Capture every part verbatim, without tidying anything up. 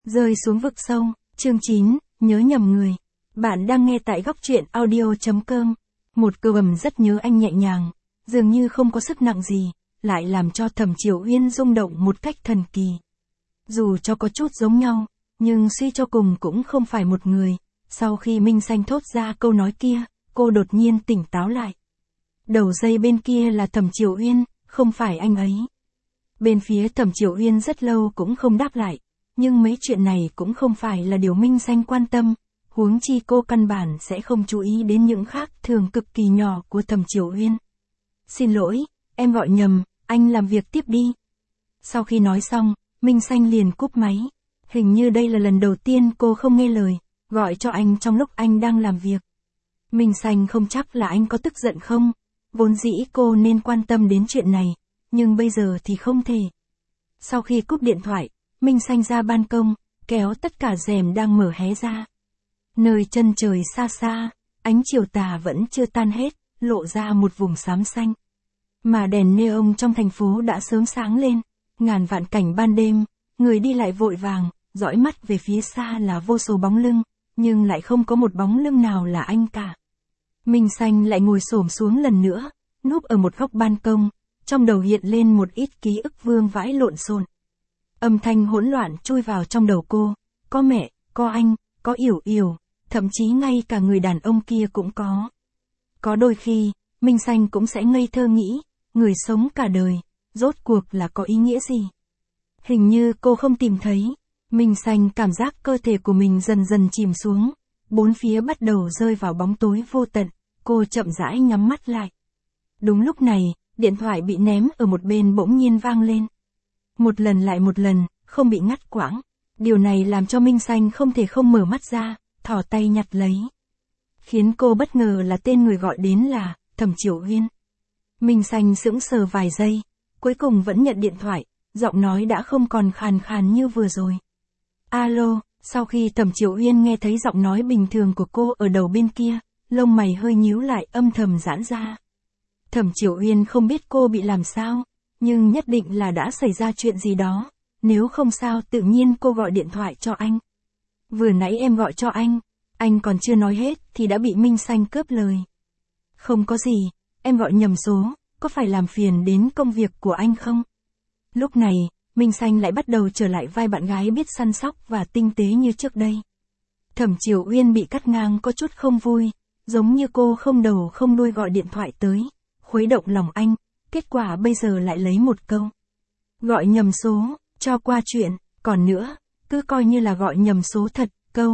Rơi xuống vực sâu, chương chín, nhớ nhầm người. Bạn đang nghe tại góc truyện audio.com. Một câu ầm rất nhớ anh nhẹ nhàng, dường như không có sức nặng gì, lại làm cho Thẩm Chiểu Uyên rung động một cách thần kỳ. Dù cho có chút giống nhau, nhưng suy cho cùng cũng không phải một người. Sau khi Minh Xanh thốt ra câu nói kia, cô đột nhiên tỉnh táo lại. Đầu dây bên kia là Thẩm Chiểu Uyên, không phải anh ấy. Bên phía Thẩm Chiểu Uyên rất lâu cũng không đáp lại. Nhưng mấy chuyện này cũng không phải là điều Minh Xanh quan tâm, huống chi cô căn bản sẽ không chú ý đến những khác thường cực kỳ nhỏ của Thẩm Chiểu Uyên. Xin lỗi, em gọi nhầm, anh làm việc tiếp đi. Sau khi nói xong, Minh Xanh liền cúp máy. Hình như đây là lần đầu tiên cô không nghe lời, gọi cho anh trong lúc anh đang làm việc. Minh Xanh không chắc là anh có tức giận không, vốn dĩ cô nên quan tâm đến chuyện này, nhưng bây giờ thì không thể. Sau khi cúp điện thoại, Minh Xanh ra ban công, kéo tất cả rèm đang mở hé ra. Nơi chân trời xa xa, ánh chiều tà vẫn chưa tan hết, lộ ra một vùng xám xanh. Mà đèn neon trong thành phố đã sớm sáng lên, ngàn vạn cảnh ban đêm, người đi lại vội vàng, dõi mắt về phía xa là vô số bóng lưng, nhưng lại không có một bóng lưng nào là anh cả. Minh Xanh lại ngồi xổm xuống lần nữa, núp ở một góc ban công, trong đầu hiện lên một ít ký ức vương vãi lộn xộn. Âm thanh hỗn loạn chui vào trong đầu cô, có mẹ, có anh, có Yểu Yểu, thậm chí ngay cả người đàn ông kia cũng có. Có đôi khi, Minh Xanh cũng sẽ ngây thơ nghĩ, người sống cả đời, rốt cuộc là có ý nghĩa gì? Hình như cô không tìm thấy. Minh Xanh cảm giác cơ thể của mình dần dần chìm xuống, bốn phía bắt đầu rơi vào bóng tối vô tận, cô chậm rãi nhắm mắt lại. Đúng lúc này, điện thoại bị ném ở một bên bỗng nhiên vang lên. Một lần lại một lần, không bị ngắt quãng. Điều này làm cho Minh Xanh không thể không mở mắt ra, thò tay nhặt lấy. Khiến cô bất ngờ là tên người gọi đến là Thẩm Chiểu Uyên. Minh Xanh sững sờ vài giây, cuối cùng vẫn nhận điện thoại, giọng nói đã không còn khàn khàn như vừa rồi. Alo, sau khi Thẩm Chiểu Uyên nghe thấy giọng nói bình thường của cô ở đầu bên kia, lông mày hơi nhíu lại âm thầm giãn ra. Thẩm Chiểu Uyên không biết cô bị làm sao, nhưng nhất định là đã xảy ra chuyện gì đó, nếu không sao tự nhiên cô gọi điện thoại cho anh. Vừa nãy em gọi cho anh, anh còn chưa nói hết thì đã bị Minh Xanh cướp lời. Không có gì, em gọi nhầm số, có phải làm phiền đến công việc của anh không? Lúc này, Minh Xanh lại bắt đầu trở lại vai bạn gái biết săn sóc và tinh tế như trước đây. Thẩm Chiểu Uyên bị cắt ngang có chút không vui, giống như cô không đầu không đuôi gọi điện thoại tới, khuấy động lòng anh. Kết quả bây giờ lại lấy một câu. Gọi nhầm số, cho qua chuyện, còn nữa, cứ coi như là gọi nhầm số thật, câu.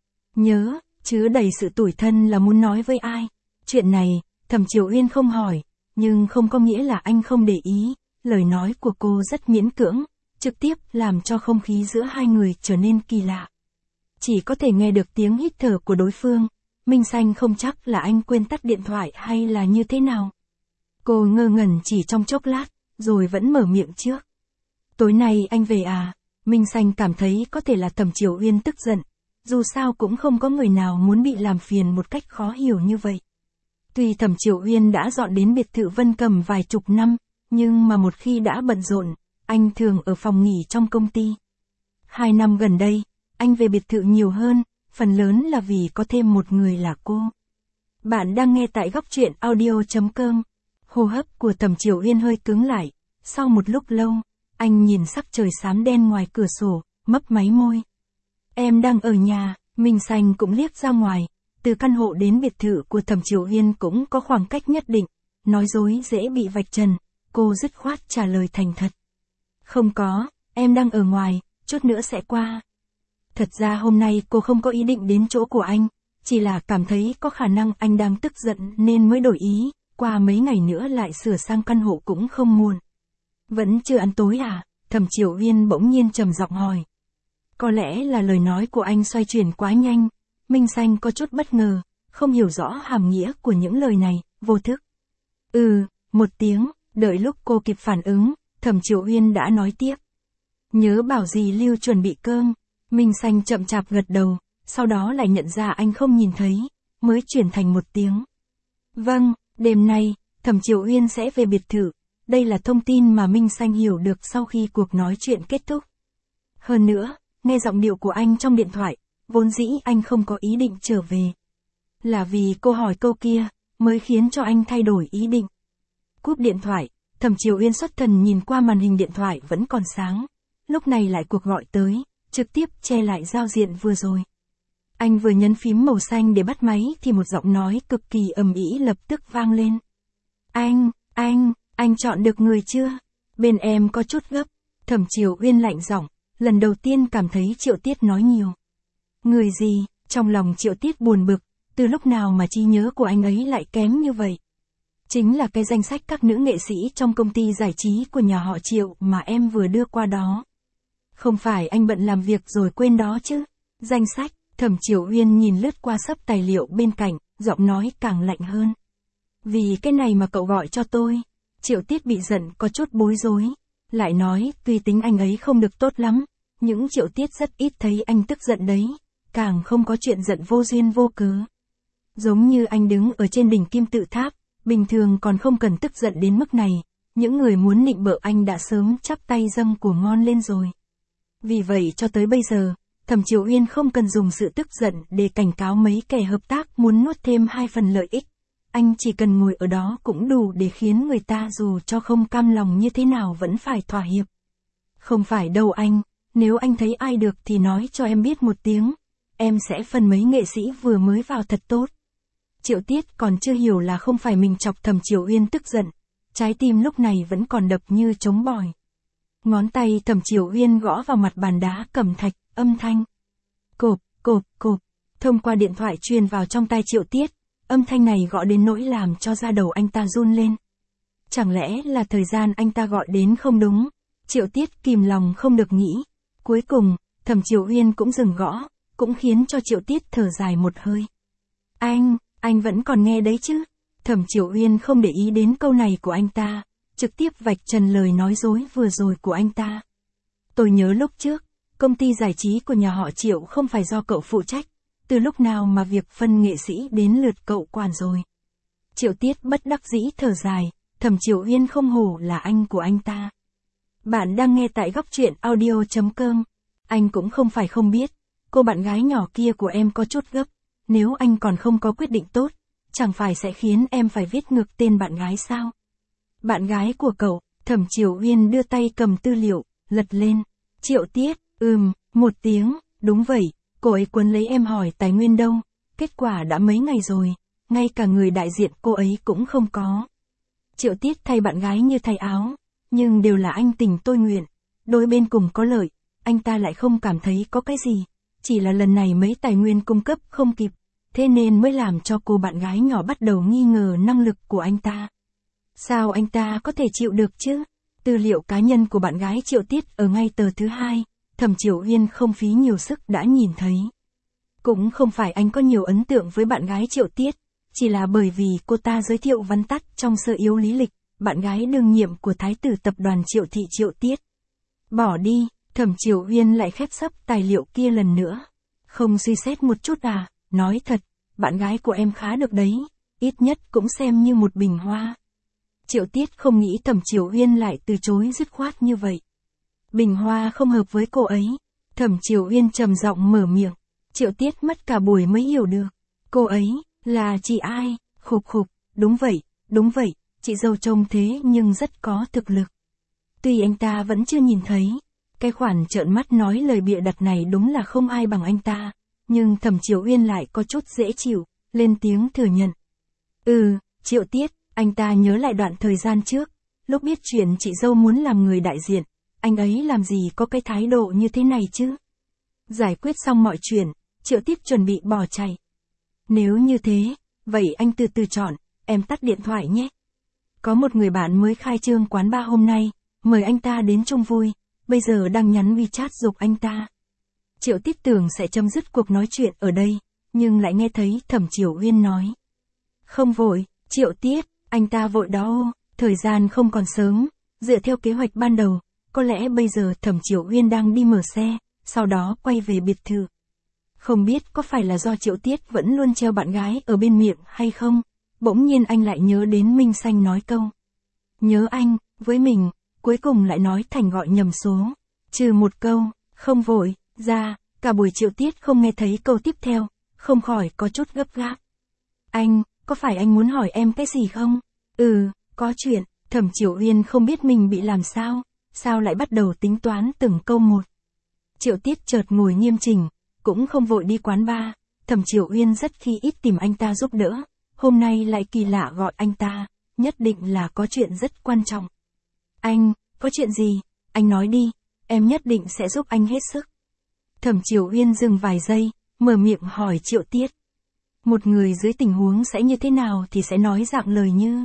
Nhớ, chứa đầy sự tủi thân là muốn nói với ai. Chuyện này, Thẩm Chiểu Uyên không hỏi, nhưng không có nghĩa là anh không để ý. Lời nói của cô rất miễn cưỡng, trực tiếp làm cho không khí giữa hai người trở nên kỳ lạ. Chỉ có thể nghe được tiếng hít thở của đối phương. Minh Xanh không chắc là anh quên tắt điện thoại hay là như thế nào. Cô ngơ ngẩn chỉ trong chốc lát, rồi vẫn mở miệng trước. Tối nay anh về à? Minh Xanh cảm thấy có thể là Thẩm Chiểu Uyên tức giận. Dù sao cũng không có người nào muốn bị làm phiền một cách khó hiểu như vậy. Tuy Thẩm Chiểu Uyên đã dọn đến biệt thự Vân Cầm vài chục năm, nhưng mà một khi đã bận rộn, anh thường ở phòng nghỉ trong công ty. Hai năm gần đây, anh về biệt thự nhiều hơn, phần lớn là vì có thêm một người là cô. Bạn đang nghe tại góc truyện audio.com. Hô hấp của Thẩm Chiểu Uyên hơi cứng lại, sau một lúc lâu, anh nhìn sắc trời xám đen ngoài cửa sổ, mấp máy môi. Em đang ở nhà, Minh Xanh cũng liếc ra ngoài, từ căn hộ đến biệt thự của Thẩm Chiểu Uyên cũng có khoảng cách nhất định, nói dối dễ bị vạch trần, cô dứt khoát trả lời thành thật. Không có, em đang ở ngoài, chút nữa sẽ qua. Thật ra hôm nay cô không có ý định đến chỗ của anh, chỉ là cảm thấy có khả năng anh đang tức giận nên mới đổi ý. Qua mấy ngày nữa lại sửa sang căn hộ cũng không muộn. Vẫn chưa ăn tối à? Thẩm Chiểu Uyên bỗng nhiên trầm giọng hỏi. Có lẽ là lời nói của anh xoay chuyển quá nhanh. Minh Xanh có chút bất ngờ, không hiểu rõ hàm nghĩa của những lời này, vô thức. Ừ, một tiếng, đợi lúc cô kịp phản ứng, Thẩm Chiểu Uyên đã nói tiếp. Nhớ bảo dì Lưu chuẩn bị cơm. Minh Xanh chậm chạp gật đầu, sau đó lại nhận ra anh không nhìn thấy, mới chuyển thành một tiếng. Vâng. Đêm nay, Thẩm Chiểu Uyên sẽ về biệt thự, đây là thông tin mà Minh Xanh hiểu được sau khi cuộc nói chuyện kết thúc. Hơn nữa, nghe giọng điệu của anh trong điện thoại, vốn dĩ anh không có ý định trở về. Là vì cô hỏi câu kia, mới khiến cho anh thay đổi ý định. Cúp điện thoại, Thẩm Triều Uyên xuất thần nhìn qua màn hình điện thoại vẫn còn sáng. Lúc này lại cuộc gọi tới, trực tiếp che lại giao diện vừa rồi. Anh vừa nhấn phím màu xanh để bắt máy thì một giọng nói cực kỳ ầm ĩ lập tức vang lên. Anh, anh, anh chọn được người chưa? Bên em có chút gấp. Thẩm Triều Uyên lạnh giọng, lần đầu tiên cảm thấy Triệu Tiết nói nhiều. Người gì? Trong lòng Triệu Tiết buồn bực, từ lúc nào mà trí nhớ của anh ấy lại kém như vậy? Chính là cái danh sách các nữ nghệ sĩ trong công ty giải trí của nhà họ Triệu mà em vừa đưa qua đó. Không phải anh bận làm việc rồi quên đó chứ? Danh sách, Thẩm Triều Uyên nhìn lướt qua sấp tài liệu bên cạnh, giọng nói càng lạnh hơn. Vì cái này mà cậu gọi cho tôi. Triệu Tiết bị giận có chút bối rối. Lại nói, tuy tính anh ấy không được tốt lắm, những Triệu Tiết rất ít thấy anh tức giận đấy. Càng không có chuyện giận vô duyên vô cớ. Giống như anh đứng ở trên đỉnh kim tự tháp, bình thường còn không cần tức giận đến mức này. Những người muốn nịnh bợ anh đã sớm chắp tay dâng của ngon lên rồi. Vì vậy cho tới bây giờ, Thẩm Triều Uyên không cần dùng sự tức giận để cảnh cáo mấy kẻ hợp tác muốn nuốt thêm hai phần lợi ích. Anh chỉ cần ngồi ở đó cũng đủ để khiến người ta dù cho không cam lòng như thế nào vẫn phải thỏa hiệp. Không phải đâu anh, nếu anh thấy ai được thì nói cho em biết một tiếng. Em sẽ phân mấy nghệ sĩ vừa mới vào thật tốt. Triệu Tiết còn chưa hiểu là không phải mình chọc Thẩm Triều Uyên tức giận. Trái tim lúc này vẫn còn đập như trống bỏi. Ngón tay Thẩm Triều Uyên gõ vào mặt bàn đá cẩm thạch, âm thanh. Cộp, cộp, cộp. Thông qua điện thoại truyền vào trong tai Triệu Tiết. Âm thanh này gõ đến nỗi làm cho da đầu anh ta run lên. Chẳng lẽ là thời gian anh ta gọi đến không đúng? Triệu Tiết kìm lòng không được nghĩ. Cuối cùng, Thẩm Triều Uyên cũng dừng gõ, cũng khiến cho Triệu Tiết thở dài một hơi. Anh, anh vẫn còn nghe đấy chứ? Thẩm Triều Uyên không để ý đến câu này của anh ta, trực tiếp vạch trần lời nói dối vừa rồi của anh ta. Tôi nhớ lúc trước, công ty giải trí của nhà họ Triệu không phải do cậu phụ trách, từ lúc nào mà việc phân nghệ sĩ đến lượt cậu quản rồi. Triệu Tiết bất đắc dĩ thở dài, Thẩm Triều Uyên không hổ là anh của anh ta. Bạn đang nghe tại góc truyện audio chấm com. Anh cũng không phải không biết, cô bạn gái nhỏ kia của em có chút gấp, nếu anh còn không có quyết định tốt, chẳng phải sẽ khiến em phải viết ngược tên bạn gái sao? Bạn gái của cậu, Thẩm Triều Uyên đưa tay cầm tư liệu, lật lên. Triệu Tiết, ừm, một tiếng, đúng vậy, cô ấy quấn lấy em hỏi tài nguyên đâu, kết quả đã mấy ngày rồi, ngay cả người đại diện cô ấy cũng không có. Triệu Tiết thay bạn gái như thay áo, nhưng đều là anh tình tôi nguyện, đôi bên cùng có lợi, anh ta lại không cảm thấy có cái gì, chỉ là lần này mấy tài nguyên cung cấp không kịp, thế nên mới làm cho cô bạn gái nhỏ bắt đầu nghi ngờ năng lực của anh ta. Sao anh ta có thể chịu được chứ? Tư liệu cá nhân của bạn gái Triệu Tiết ở ngay tờ thứ hai, Thẩm Triều Uyên không phí nhiều sức đã nhìn thấy. Cũng không phải anh có nhiều ấn tượng với bạn gái Triệu Tiết, chỉ là bởi vì cô ta giới thiệu vắn tắt trong sơ yếu lý lịch, bạn gái đương nhiệm của thái tử tập đoàn Triệu Thị Triệu Tiết. Bỏ đi, Thẩm Triều Uyên lại khép sấp tài liệu kia lần nữa. Không suy xét một chút à, nói thật, bạn gái của em khá được đấy, ít nhất cũng xem như một bình hoa. Triệu Tiết không nghĩ Thẩm Triều Uyên lại từ chối dứt khoát như vậy. Bình hoa không hợp với cô ấy. Thẩm Triều Uyên trầm giọng mở miệng. Triệu Tiết mất cả buổi mới hiểu được. Cô ấy, là chị ai? Khục khục, đúng vậy, đúng vậy, chị dâu trông thế nhưng rất có thực lực. Tuy anh ta vẫn chưa nhìn thấy, cái khoản trợn mắt nói lời bịa đặt này đúng là không ai bằng anh ta, nhưng Thẩm Triều Uyên lại có chút dễ chịu, lên tiếng thừa nhận. Ừ, Triệu Tiết, anh ta nhớ lại đoạn thời gian trước, lúc biết chuyện chị dâu muốn làm người đại diện, anh ấy làm gì có cái thái độ như thế này chứ? Giải quyết xong mọi chuyện, Triệu Tiết chuẩn bị bỏ chạy. Nếu như thế, vậy anh từ từ chọn, em tắt điện thoại nhé. Có một người bạn mới khai trương quán bar hôm nay, mời anh ta đến chung vui, bây giờ đang nhắn WeChat giục anh ta. Triệu Tiết tưởng sẽ chấm dứt cuộc nói chuyện ở đây, nhưng lại nghe thấy Thẩm Triều Uyên nói. Không vội, Triệu Tiết, anh ta vội đó ô, thời gian không còn sớm, dựa theo kế hoạch ban đầu, có lẽ bây giờ Thẩm Triều Uyên đang đi mở xe, sau đó quay về biệt thự. Không biết có phải là do Triệu Tiết vẫn luôn treo bạn gái ở bên miệng hay không, bỗng nhiên anh lại nhớ đến Minh Xanh nói câu. Nhớ anh, với mình, cuối cùng lại nói thành gọi nhầm số. Trừ một câu, không vội, ra, cả buổi Triệu Tiết không nghe thấy câu tiếp theo, không khỏi có chút gấp gáp. Anh, có phải anh muốn hỏi em cái gì không? Ừ, có chuyện. Thẩm Triệu Uyên không biết mình bị làm sao, sao lại bắt đầu tính toán từng câu một. Triệu Tiết chợt ngồi nghiêm chỉnh, cũng không vội đi quán bar. Thẩm Triệu Uyên rất khi ít tìm anh ta giúp đỡ, hôm nay lại kỳ lạ gọi anh ta, nhất định là có chuyện rất quan trọng. Anh, có chuyện gì? Anh nói đi, em nhất định sẽ giúp anh hết sức. Thẩm Triệu Uyên dừng vài giây, mở miệng hỏi Triệu Tiết. Một người dưới tình huống sẽ như thế nào thì sẽ nói dạng lời như: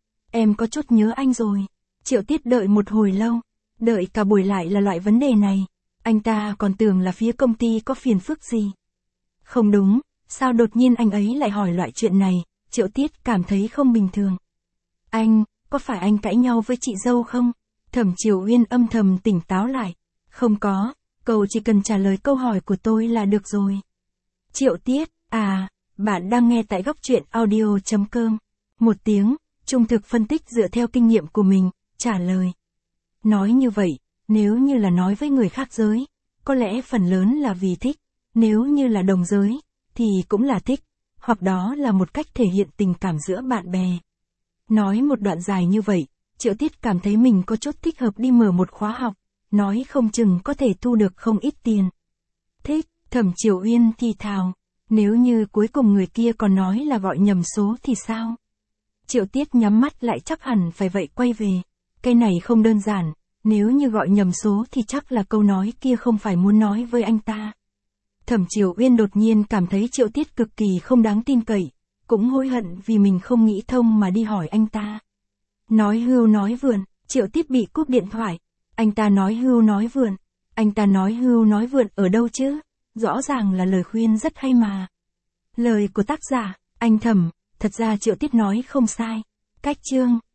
Em có chút nhớ anh rồi. Triệu Tiết đợi một hồi lâu, đợi cả buổi lại là loại vấn đề này. Anh ta còn tưởng là phía công ty có phiền phức gì. Không đúng, sao đột nhiên anh ấy lại hỏi loại chuyện này, Triệu Tiết cảm thấy không bình thường. Anh, có phải anh cãi nhau với chị dâu không? Thẩm Triệu Uyên âm thầm tỉnh táo lại. Không có, cậu chỉ cần trả lời câu hỏi của tôi là được rồi. Triệu Tiết, à, bạn đang nghe tại góc truyện audio chấm com. Một tiếng, trung thực phân tích dựa theo kinh nghiệm của mình, trả lời. Nói như vậy, nếu như là nói với người khác giới, có lẽ phần lớn là vì thích, nếu như là đồng giới, thì cũng là thích, hoặc đó là một cách thể hiện tình cảm giữa bạn bè. Nói một đoạn dài như vậy, Triệu Tiết cảm thấy mình có chút thích hợp đi mở một khóa học, nói không chừng có thể thu được không ít tiền. Thích, Thẩm Triệu Uyên thì thào, nếu như cuối cùng người kia còn nói là gọi nhầm số thì sao? Triệu Tiết nhắm mắt lại chắc hẳn phải vậy quay về. Cái này không đơn giản, nếu như gọi nhầm số thì chắc là câu nói kia không phải muốn nói với anh ta. Thẩm Triệu Uyên đột nhiên cảm thấy Triệu Tiết cực kỳ không đáng tin cậy, cũng hối hận vì mình không nghĩ thông mà đi hỏi anh ta. Nói hưu nói vượn, Triệu Tiết bị cúp điện thoại. Anh ta nói hưu nói vượn, anh ta nói hưu nói vượn ở đâu chứ? Rõ ràng là lời khuyên rất hay mà. Lời của tác giả, anh Thẩm, thật ra Triệu Tiết nói không sai. Cách chương,